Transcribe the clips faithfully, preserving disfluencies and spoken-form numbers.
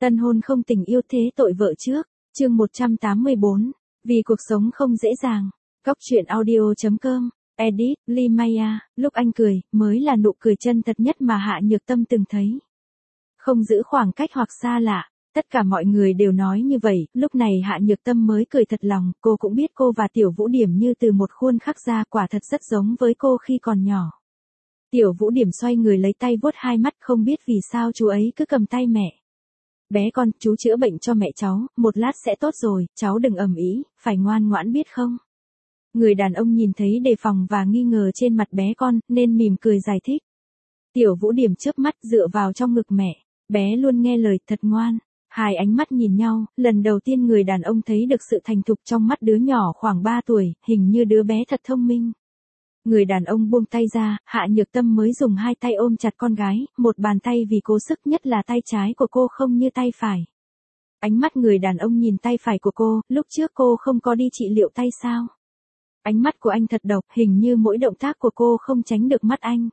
Tân hôn không tình yêu thế tội vợ trước, chương một trăm tám mươi bốn, vì cuộc sống không dễ dàng. Góc truyện audio chấm com, edit, Lee Maya, lúc anh cười, mới là nụ cười chân thật nhất mà Hạ Nhược Tâm từng thấy. Không giữ khoảng cách hoặc xa lạ, tất cả mọi người đều nói như vậy, lúc này Hạ Nhược Tâm mới cười thật lòng, cô cũng biết cô và Tiểu Vũ Điểm như từ một khuôn khắc ra, quả thật rất giống với cô khi còn nhỏ. Tiểu Vũ Điểm xoay người lấy tay vuốt hai mắt, không biết vì sao chú ấy cứ cầm tay mẹ. Bé con, chú chữa bệnh cho mẹ cháu, một lát sẽ tốt rồi, cháu đừng ầm ĩ, phải ngoan ngoãn biết không? Người đàn ông nhìn thấy đề phòng và nghi ngờ trên mặt bé con, nên mỉm cười giải thích. Tiểu Vũ Điểm chớp mắt dựa vào trong ngực mẹ, bé luôn nghe lời, thật ngoan. Hai ánh mắt nhìn nhau, lần đầu tiên người đàn ông thấy được sự thành thục trong mắt đứa nhỏ khoảng ba tuổi, hình như đứa bé thật thông minh. Người đàn ông buông tay ra, Hạ Nhược Tâm mới dùng hai tay ôm chặt con gái, một bàn tay vì cố sức, nhất là tay trái của cô không như tay phải. Ánh mắt người đàn ông nhìn tay phải của cô, lúc trước cô không có đi trị liệu tay sao? Ánh mắt của anh thật độc, hình như mỗi động tác của cô không tránh được mắt anh.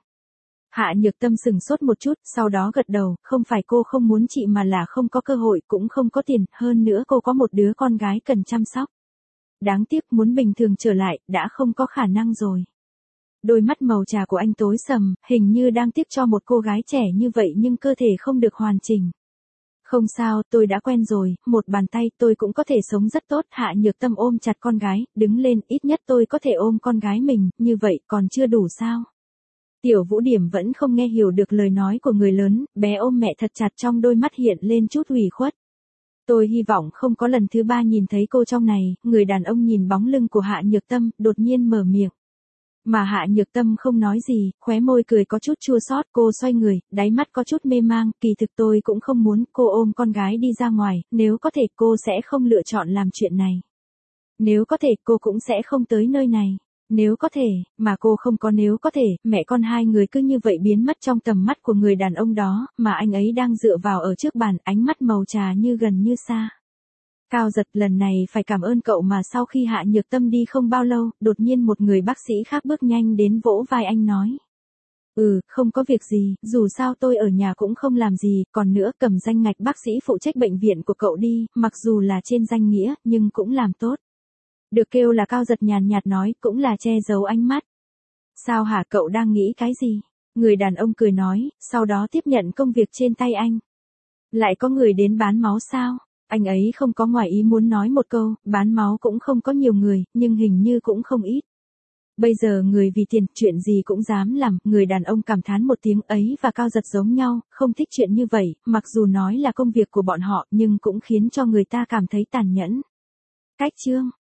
Hạ Nhược Tâm sừng sốt một chút, sau đó gật đầu, không phải cô không muốn trị mà là không có cơ hội, cũng không có tiền, hơn nữa cô có một đứa con gái cần chăm sóc. Đáng tiếc muốn bình thường trở lại, đã không có khả năng rồi. Đôi mắt màu trà của anh tối sầm, hình như đang tiếc cho một cô gái trẻ như vậy nhưng cơ thể không được hoàn chỉnh. Không sao, tôi đã quen rồi, một bàn tay tôi cũng có thể sống rất tốt. Hạ Nhược Tâm ôm chặt con gái, đứng lên, ít nhất tôi có thể ôm con gái mình, như vậy còn chưa đủ sao? Tiểu Vũ Điểm vẫn không nghe hiểu được lời nói của người lớn, bé ôm mẹ thật chặt, trong đôi mắt hiện lên chút ủy khuất. Tôi hy vọng không có lần thứ ba nhìn thấy cô trong này. Người đàn ông nhìn bóng lưng của Hạ Nhược Tâm, đột nhiên mở miệng. Mà Hạ Nhược Tâm không nói gì, khóe môi cười có chút chua xót, cô xoay người, đáy mắt có chút mê mang, kỳ thực tôi cũng không muốn. Cô ôm con gái đi ra ngoài, nếu có thể cô sẽ không lựa chọn làm chuyện này. Nếu có thể cô cũng sẽ không tới nơi này. Nếu có thể, mà cô không có nếu có thể, mẹ con hai người cứ như vậy biến mất trong tầm mắt của người đàn ông đó, mà anh ấy đang dựa vào ở trước bàn, ánh mắt màu trà như gần như xa. Cao Giật, lần này phải cảm ơn cậu mà. Sau khi Hạ Nhược Tâm đi không bao lâu, đột nhiên một người bác sĩ khác bước nhanh đến vỗ vai anh nói. Ừ, không có việc gì, dù sao tôi ở nhà cũng không làm gì, còn nữa cầm danh ngạch bác sĩ phụ trách bệnh viện của cậu đi, mặc dù là trên danh nghĩa, nhưng cũng làm tốt. Được kêu là Cao Giật nhàn nhạt nói, cũng là che giấu ánh mắt. Sao hả, cậu đang nghĩ cái gì? Người đàn ông cười nói, sau đó tiếp nhận công việc trên tay anh. Lại có người đến bán máu sao? Anh ấy không có ngoài ý muốn nói một câu, bán máu cũng không có nhiều người, nhưng hình như cũng không ít. Bây giờ người vì tiền, chuyện gì cũng dám làm. Người đàn ông cảm thán một tiếng, ấy và Cao Giật giống nhau, không thích chuyện như vậy, mặc dù nói là công việc của bọn họ, nhưng cũng khiến cho người ta cảm thấy tàn nhẫn. Cách chương